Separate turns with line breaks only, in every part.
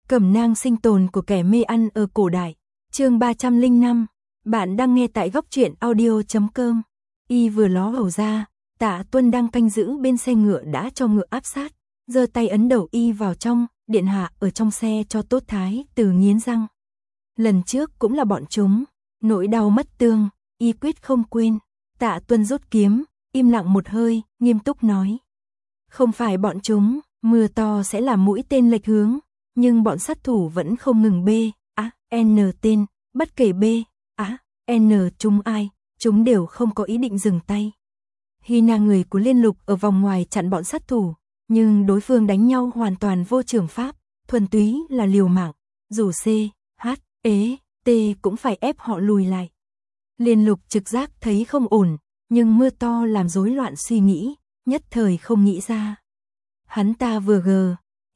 Cẩm nang sinh tồn của kẻ mê ăn ở cổ đại. Chương 305. Bạn đang nghe tại góc truyện audio.com. Y vừa ló hầu ra, Tạ Tuân đang canh giữ bên xe ngựa đã cho ngựa áp sát, giơ tay ấn đầu Y vào trong, điện hạ ở trong xe cho tốt. Thái Tử nghiến răng. Lần trước cũng là bọn chúng, nỗi đau mất tương, Y quyết không quên. Tạ Tuân rút kiếm, im lặng một hơi, nghiêm túc nói. Không phải bọn chúng, mưa to sẽ làm mũi tên lệch hướng, nhưng bọn sát thủ vẫn không ngừng N tên, bất kể N chúng ai, chúng đều không có ý định dừng tay. Hina người của Liên Lục ở vòng ngoài chặn bọn sát thủ, nhưng đối phương đánh nhau hoàn toàn vô trường pháp, thuần túy là liều mạng, dù T cũng phải ép họ lùi lại. Liên Lục trực giác thấy không ổn, nhưng mưa to làm rối loạn suy nghĩ, nhất thời không nghĩ ra. Hắn ta vừa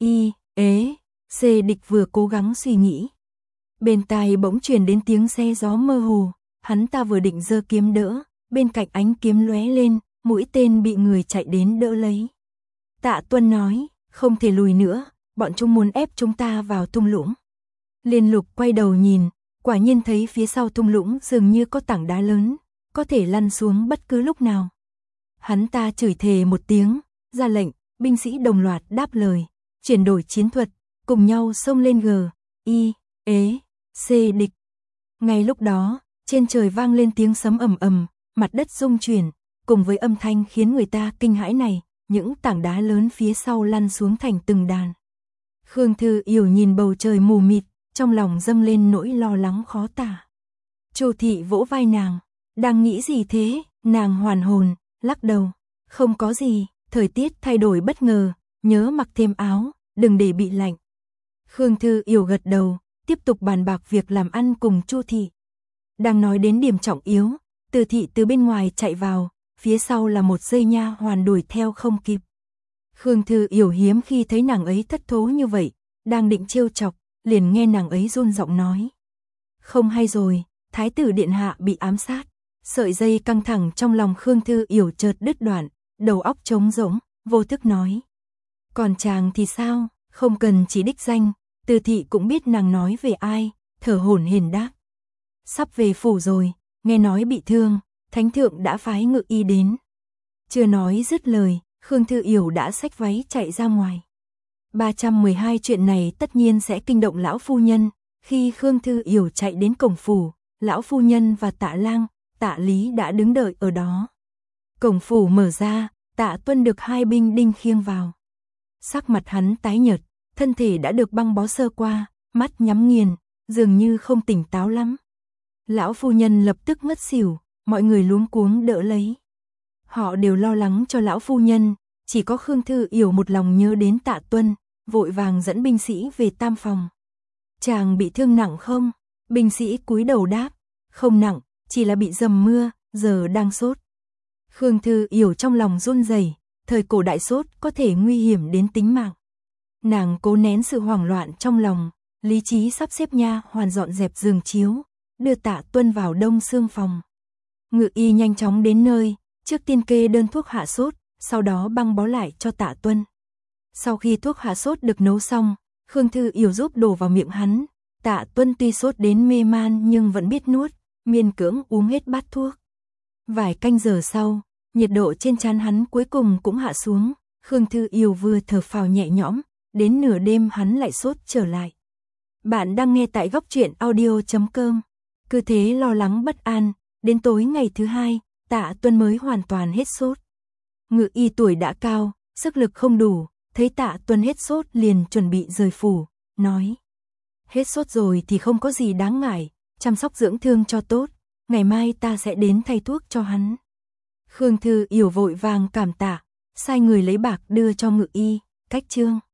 địch vừa cố gắng suy nghĩ. Bên tai bỗng truyền đến tiếng xe gió mơ hồ, hắn ta vừa định giơ kiếm đỡ, bên cạnh ánh kiếm lóe lên, mũi tên bị người chạy đến đỡ lấy. Tạ Tuân nói, không thể lùi nữa, bọn chúng muốn ép chúng ta vào thung lũng. Liên Lục quay đầu nhìn, quả nhiên thấy phía sau thung lũng dường như có tảng đá lớn, có thể lăn xuống bất cứ lúc nào. Hắn ta chửi thề một tiếng, ra lệnh, binh sĩ đồng loạt đáp lời, chuyển đổi chiến thuật, cùng nhau xông lên địch. Ngay lúc đó, trên trời vang lên tiếng sấm ầm ầm, mặt đất rung chuyển, cùng với âm thanh khiến người ta kinh hãi này, những tảng đá lớn phía sau lăn xuống thành từng đàn. Khương Thư Yểu nhìn bầu trời mù mịt, trong lòng dâng lên nỗi lo lắng khó tả. Chu Thị vỗ vai nàng, đang nghĩ gì thế? Nàng hoàn hồn, lắc đầu, không có gì, thời tiết thay đổi bất ngờ, nhớ mặc thêm áo, đừng để bị lạnh. Khương Thư Yểu gật đầu, tiếp tục bàn bạc việc làm ăn cùng Chu Thị. Đang nói đến điểm trọng yếu, Từ Thị từ bên ngoài chạy vào, phía sau là một dây nha hoàn đuổi theo không kịp. Khương Thư Yểu hiếm khi thấy nàng ấy thất thố như vậy, đang định trêu chọc, liền nghe nàng ấy run giọng nói. Không hay rồi, Thái tử điện hạ bị ám sát. Sợi dây căng thẳng trong lòng Khương Thư Yểu chợt đứt đoạn, đầu óc trống rỗng, vô thức nói. Còn chàng thì sao, không cần chỉ đích danh, Từ Thị cũng biết nàng nói về ai, thở hổn hển đáp. Sắp về phủ rồi, nghe nói bị thương, thánh thượng đã phái ngự y đến. Chưa nói dứt lời, Khương Thư Yểu đã xách váy chạy ra ngoài. 312 chuyện này tất nhiên sẽ kinh động lão phu nhân, khi Khương Thư Yểu chạy đến cổng phủ, lão phu nhân và Tạ Lang, Tạ Lý đã đứng đợi ở đó. Cổng phủ mở ra, Tạ Tuân được hai binh đinh khiêng vào. Sắc mặt hắn tái nhợt, thân thể đã được băng bó sơ qua, mắt nhắm nghiền, dường như không tỉnh táo lắm. Lão phu nhân lập tức ngất xỉu, mọi người luống cuống đỡ lấy. Họ đều lo lắng cho lão phu nhân, chỉ có Khương Thư Yểu một lòng nhớ đến Tạ Tuân, vội vàng dẫn binh sĩ về tam phòng. Chàng bị thương nặng không? Binh sĩ cúi đầu đáp, không nặng, chỉ là bị dầm mưa, giờ đang sốt. Khương Thư Yểu trong lòng run rẩy, thời cổ đại sốt có thể nguy hiểm đến tính mạng. Nàng cố nén sự hoảng loạn trong lòng, lý trí sắp xếp nha hoàn dọn dẹp giường chiếu, đưa Tạ Tuân vào đông xương phòng. Ngự y nhanh chóng đến nơi, trước tiên kê đơn thuốc hạ sốt, sau đó băng bó lại cho Tạ Tuân. Sau khi thuốc hạ sốt được nấu xong, Khương Thư Yểu giúp đổ vào miệng hắn. Tạ Tuân tuy sốt đến mê man nhưng vẫn biết nuốt, miên cưỡng uống hết bát thuốc. Vài canh giờ sau, nhiệt độ trên trán hắn cuối cùng cũng hạ xuống, Khương Thư Yểu vừa thở phào nhẹ nhõm, đến nửa đêm hắn lại sốt trở lại. Bạn đang nghe tại góc truyện audio.com. Cứ thế lo lắng bất an, đến tối ngày thứ hai, Tạ Tuân mới hoàn toàn hết sốt. Ngự y tuổi đã cao, sức lực không đủ, thấy Tạ Tuân hết sốt liền chuẩn bị rời phủ, nói. Hết sốt rồi thì không có gì đáng ngại, chăm sóc dưỡng thương cho tốt, ngày mai ta sẽ đến thay thuốc cho hắn. Khương Thư Yểu vội vàng cảm tạ, sai người lấy bạc đưa cho ngự y, cách chương.